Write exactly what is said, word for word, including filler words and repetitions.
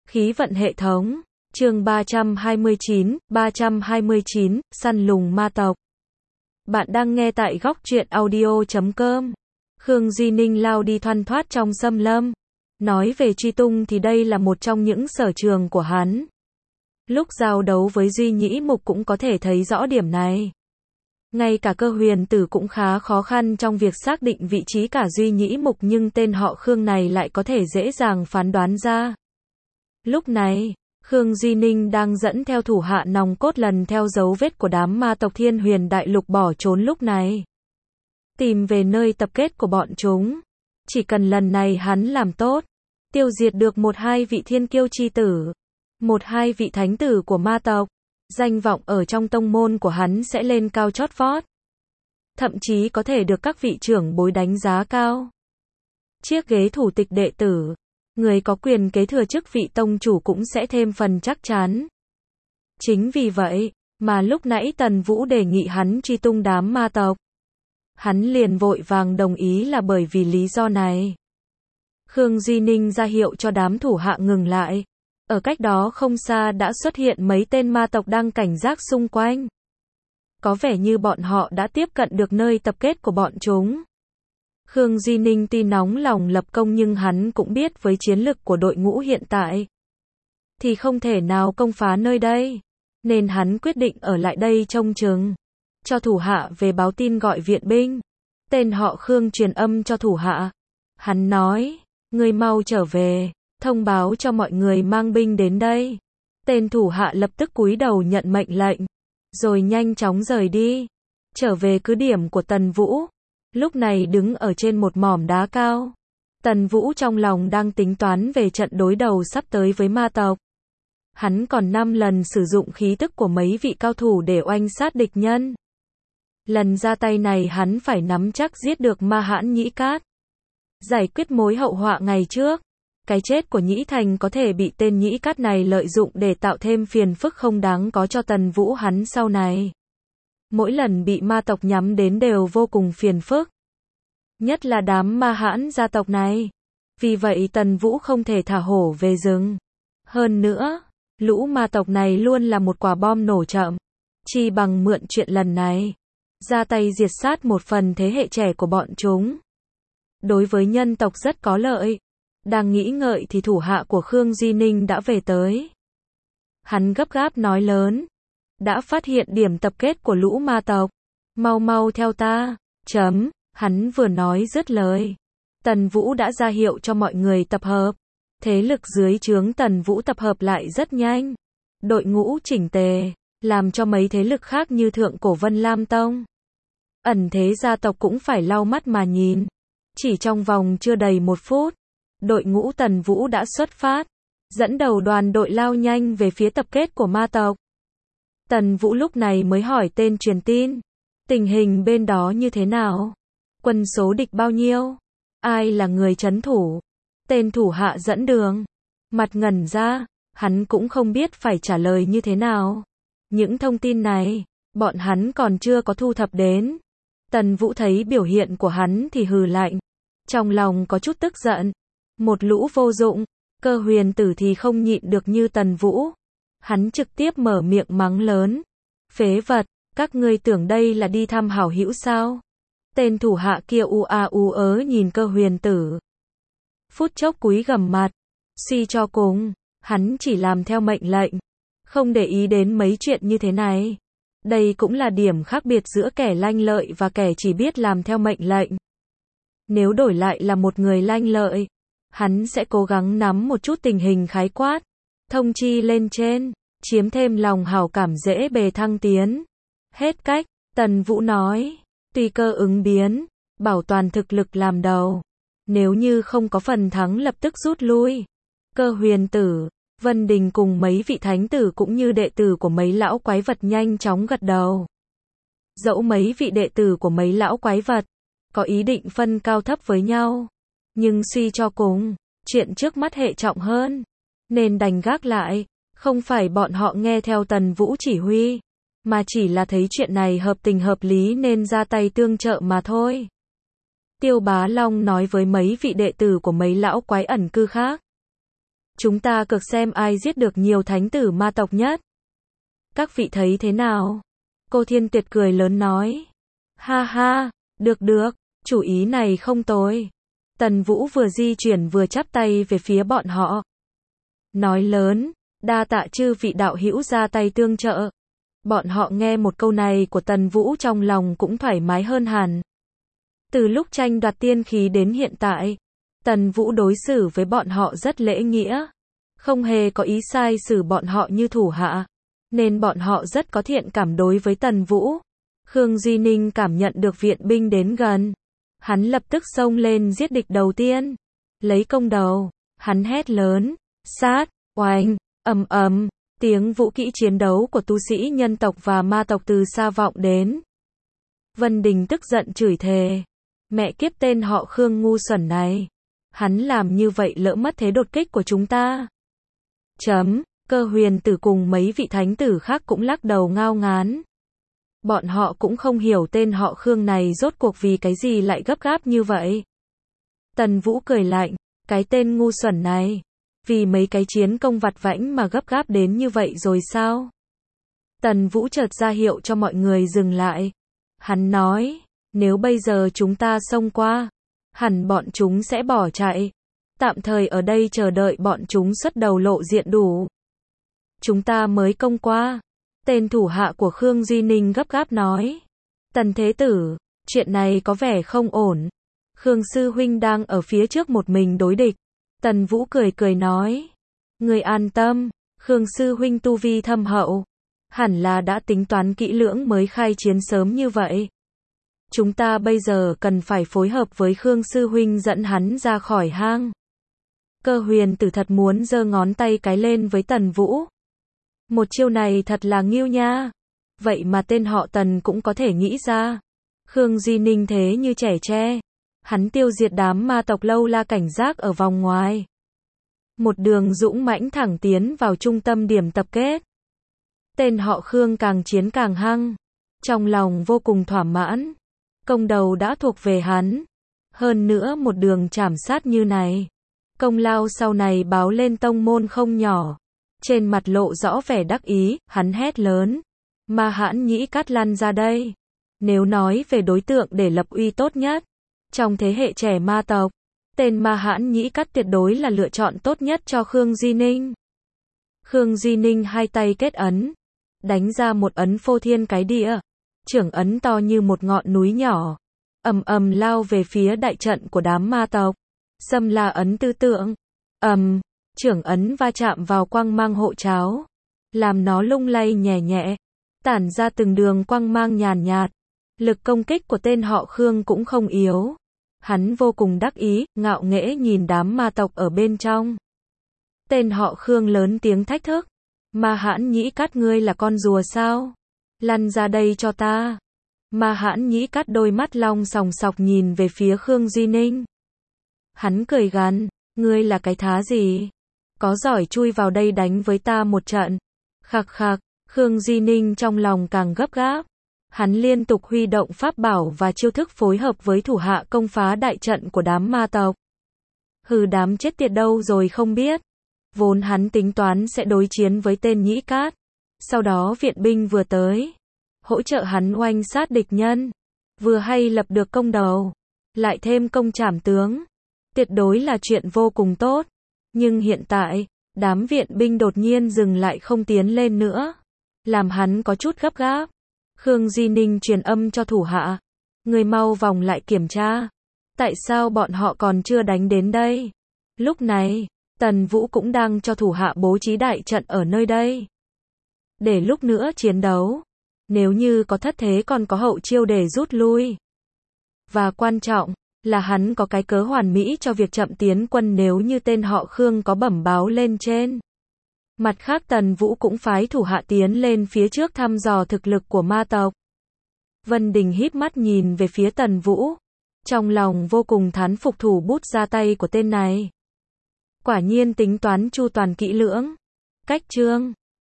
Khí vận hệ thống. Chương ba trăm hai mươi chín, ba trăm hai mươi chín, săn lùng ma tộc. Bạn đang nghe tại góc truyện audio chấm com. Khương Duy Ninh lao đi thoăn thoắt trong xâm lâm. Nói về truy tung thì đây là một trong những sở trường của hắn. Lúc giao đấu với Duy Nhĩ Mục cũng có thể thấy rõ điểm này. Ngay cả Cơ Huyền Tử cũng khá khó khăn trong việc xác định vị trí cả Duy Nhĩ Mục, nhưng tên họ Khương này lại có thể dễ dàng phán đoán ra. Lúc này, Khương Duy Ninh đang dẫn theo thủ hạ nòng cốt lần theo dấu vết của đám ma tộc Thiên Huyền Đại Lục bỏ trốn lúc này. Tìm về nơi tập kết của bọn chúng. Chỉ cần lần này hắn làm tốt, tiêu diệt được một hai vị thiên kiêu chi tử, một hai vị thánh tử của ma tộc, danh vọng ở trong tông môn của hắn sẽ lên cao chót vót. Thậm chí có thể được các vị trưởng bối đánh giá cao. Chiếc ghế thủ tịch đệ tử, người có quyền kế thừa chức vị tông chủ cũng sẽ thêm phần chắc chắn. Chính vì vậy, mà lúc nãy Tần Vũ đề nghị hắn truy tung đám ma tộc. Hắn liền vội vàng đồng ý là bởi vì lý do này. Khương Duy Ninh ra hiệu cho đám thủ hạ ngừng lại. Ở cách đó không xa đã xuất hiện mấy tên ma tộc đang cảnh giác xung quanh. Có vẻ như bọn họ đã tiếp cận được nơi tập kết của bọn chúng. Khương Duy Ninh tuy nóng lòng lập công nhưng hắn cũng biết với chiến lực của đội ngũ hiện tại thì không thể nào công phá nơi đây. Nên hắn quyết định ở lại đây trông chừng. Cho thủ hạ về báo tin gọi viện binh. Tên họ Khương truyền âm cho thủ hạ. Hắn nói, ngươi mau trở về, thông báo cho mọi người mang binh đến đây. Tên thủ hạ lập tức cúi đầu nhận mệnh lệnh, rồi nhanh chóng rời đi. Trở về cứ điểm của Tần Vũ. Lúc này đứng ở trên một mỏm đá cao. Tần Vũ trong lòng đang tính toán về trận đối đầu sắp tới với ma tộc. Hắn còn năm lần sử dụng khí tức của mấy vị cao thủ để oanh sát địch nhân. Lần ra tay này hắn phải nắm chắc giết được Ma Hãn Nhĩ Cát. Giải quyết mối hậu họa ngày trước. Cái chết của Nhĩ Thành có thể bị tên Nhĩ Cát này lợi dụng để tạo thêm phiền phức không đáng có cho Tần Vũ hắn sau này. Mỗi lần bị ma tộc nhắm đến đều vô cùng phiền phức. Nhất là đám ma hãn gia tộc này. Vì vậy Tần Vũ không thể thả hổ về rừng. Hơn nữa, lũ ma tộc này luôn là một quả bom nổ chậm. Chi bằng mượn chuyện lần này, ra tay diệt sát một phần thế hệ trẻ của bọn chúng. Đối với nhân tộc rất có lợi. Đang nghĩ ngợi thì thủ hạ của Khương Duy Ninh đã về tới. Hắn gấp gáp nói lớn. Đã phát hiện điểm tập kết của lũ ma tộc. Mau mau theo ta. Chấm. Hắn vừa nói dứt lời. Tần Vũ đã ra hiệu cho mọi người tập hợp. Thế lực dưới trướng Tần Vũ tập hợp lại rất nhanh. Đội ngũ chỉnh tề. Làm cho mấy thế lực khác như Thượng Cổ Vân Lam Tông, ẩn thế gia tộc cũng phải lau mắt mà nhìn. Chỉ trong vòng chưa đầy một phút, đội ngũ Tần Vũ đã xuất phát. Dẫn đầu đoàn đội lao nhanh về phía tập kết của ma tộc. Tần Vũ lúc này mới hỏi tên truyền tin. Tình hình bên đó như thế nào? Quân số địch bao nhiêu? Ai là người trấn thủ? Tên thủ hạ dẫn đường. Mặt ngẩn ra, hắn cũng không biết phải trả lời như thế nào. Những thông tin này, bọn hắn còn chưa có thu thập đến. Tần Vũ thấy biểu hiện của hắn thì hừ lạnh. Trong lòng có chút tức giận. Một lũ vô dụng. Cơ Huyền Tử thì không nhịn được như Tần Vũ. Hắn trực tiếp mở miệng mắng lớn. Phế vật, các ngươi tưởng đây là đi thăm hảo hữu sao? Tên thủ hạ kia u a u ớ nhìn Cơ Huyền Tử. Phút chốc cúi gằm mặt. Suy cho cùng, hắn chỉ làm theo mệnh lệnh. Không để ý đến mấy chuyện như thế này. Đây cũng là điểm khác biệt giữa kẻ lanh lợi và kẻ chỉ biết làm theo mệnh lệnh. Nếu đổi lại là một người lanh lợi, hắn sẽ cố gắng nắm một chút tình hình khái quát. Thông chi lên trên, chiếm thêm lòng hảo cảm dễ bề thăng tiến. Hết cách, Tần Vũ nói, tùy cơ ứng biến, bảo toàn thực lực làm đầu. Nếu như không có phần thắng lập tức rút lui. Cơ Huyền Tử, Vân Đình cùng mấy vị thánh tử cũng như đệ tử của mấy lão quái vật nhanh chóng gật đầu. Dẫu mấy vị đệ tử của mấy lão quái vật có ý định phân cao thấp với nhau, nhưng suy cho cùng, chuyện trước mắt hệ trọng hơn, nên đành gác lại. Không phải bọn họ nghe theo Tần Vũ chỉ huy, mà chỉ là thấy chuyện này hợp tình hợp lý nên ra tay tương trợ mà thôi. Tiêu Bá Long nói với mấy vị đệ tử của mấy lão quái ẩn cư khác. Chúng ta cược xem ai giết được nhiều thánh tử ma tộc nhất. Các vị thấy thế nào? Cô Thiên Tuyệt cười lớn nói. Ha ha, được được, chủ ý này không tồi. Tần Vũ vừa di chuyển vừa chắp tay về phía bọn họ. Nói lớn, đa tạ chư vị đạo hữu ra tay tương trợ. Bọn họ nghe một câu này của Tần Vũ trong lòng cũng thoải mái hơn hẳn. Từ lúc tranh đoạt tiên khí đến hiện tại, Tần Vũ đối xử với bọn họ rất lễ nghĩa, không hề có ý sai xử bọn họ như thủ hạ, nên bọn họ rất có thiện cảm đối với Tần Vũ. Khương Duy Ninh cảm nhận được viện binh đến gần, hắn lập tức xông lên giết địch đầu tiên, lấy công đầu, hắn hét lớn, sát, oanh, ầm ầm, tiếng vũ kỹ chiến đấu của tu sĩ nhân tộc và ma tộc từ xa vọng đến. Vân Đình tức giận chửi thề, mẹ kiếp tên họ Khương ngu xuẩn này, hắn làm như vậy lỡ mất thế đột kích của chúng ta. Chấm, Cơ Huyền Tử cùng mấy vị thánh tử khác cũng lắc đầu ngao ngán. Bọn họ cũng không hiểu tên họ Khương này rốt cuộc vì cái gì lại gấp gáp như vậy. Tần Vũ cười lạnh, cái tên ngu xuẩn này, vì mấy cái chiến công vặt vãnh mà gấp gáp đến như vậy rồi sao? Tần Vũ chợt ra hiệu cho mọi người dừng lại. Hắn nói, nếu bây giờ chúng ta xông qua, hẳn bọn chúng sẽ bỏ chạy. Tạm thời ở đây chờ đợi bọn chúng xuất đầu lộ diện đủ. Chúng ta mới công qua. Tên thủ hạ của Khương Duy Ninh gấp gáp nói. Tần Thế Tử, chuyện này có vẻ không ổn. Khương Sư Huynh đang ở phía trước một mình đối địch. Tần Vũ cười cười nói. Người an tâm, Khương Sư Huynh tu vi thâm hậu. Hẳn là đã tính toán kỹ lưỡng mới khai chiến sớm như vậy. Chúng ta bây giờ cần phải phối hợp với Khương Sư Huynh dẫn hắn ra khỏi hang. Cơ Huyền Tử thật muốn giơ ngón tay cái lên với Tần Vũ. Một chiêu này thật là nghiêu nha. Vậy mà tên họ Tần cũng có thể nghĩ ra. Khương Duy Ninh thế như trẻ tre. Hắn tiêu diệt đám ma tộc lâu la cảnh giác ở vòng ngoài. Một đường dũng mãnh thẳng tiến vào trung tâm điểm tập kết. Tên họ Khương càng chiến càng hăng. Trong lòng vô cùng thỏa mãn. Công đầu đã thuộc về hắn. Hơn nữa một đường trảm sát như này. Công lao sau này báo lên tông môn không nhỏ. Trên mặt lộ rõ vẻ đắc ý, hắn hét lớn. Ma Hãn Nhĩ Cát lăn ra đây. Nếu nói về đối tượng để lập uy tốt nhất, trong thế hệ trẻ ma tộc, tên Ma Hãn Nhĩ Cát tuyệt đối là lựa chọn tốt nhất cho Khương Duy Ninh. Khương Duy Ninh hai tay kết ấn, đánh ra một ấn phô thiên cái địa. Trưởng ấn to như một ngọn núi nhỏ, ầm ầm lao về phía đại trận của đám ma tộc. Xâm La ấn tư tượng, ầm, trưởng ấn va chạm vào quang mang hộ cháo, làm nó lung lay nhẹ nhẹ, tản ra từng đường quang mang nhàn nhạt. Lực công kích của tên họ Khương cũng không yếu. Hắn vô cùng đắc ý, ngạo nghễ nhìn đám ma tộc ở bên trong. Tên họ Khương lớn tiếng thách thức. Ma Hãn Nhĩ Cát ngươi là con rùa sao? Lăn ra đây cho ta. Ma Hãn Nhĩ Cát đôi mắt long sòng sọc nhìn về phía Khương Duy Ninh. Hắn cười gằn, ngươi là cái thá gì? Có giỏi chui vào đây đánh với ta một trận. Khặc khặc, Khương Duy Ninh trong lòng càng gấp gáp. Hắn liên tục huy động pháp bảo và chiêu thức phối hợp với thủ hạ công phá đại trận của đám ma tộc. Hừ, đám chết tiệt đâu rồi không biết. Vốn hắn tính toán sẽ đối chiến với tên Nhĩ Cát. Sau đó viện binh vừa tới, hỗ trợ hắn oanh sát địch nhân. Vừa hay lập được công đầu, lại thêm công trảm tướng. Tuyệt đối là chuyện vô cùng tốt. Nhưng hiện tại, đám viện binh đột nhiên dừng lại không tiến lên nữa. Làm hắn có chút gấp gáp. Khương Duy Ninh truyền âm cho thủ hạ. Người mau vòng lại kiểm tra. Tại sao bọn họ còn chưa đánh đến đây? Lúc này, Tần Vũ cũng đang cho thủ hạ bố trí đại trận ở nơi đây. Để lúc nữa chiến đấu. Nếu như có thất thế còn có hậu chiêu để rút lui. Và quan trọng là hắn có cái cớ hoàn mỹ cho việc chậm tiến quân nếu như tên họ Khương có bẩm báo lên trên. Mặt khác Tần Vũ cũng phái thủ hạ tiến lên phía trước thăm dò thực lực của ma tộc. Vân Đình híp mắt nhìn về phía Tần Vũ. Trong lòng vô cùng thán phục thủ bút ra tay của tên này. Quả nhiên tính toán chu toàn kỹ lưỡng. Cách chương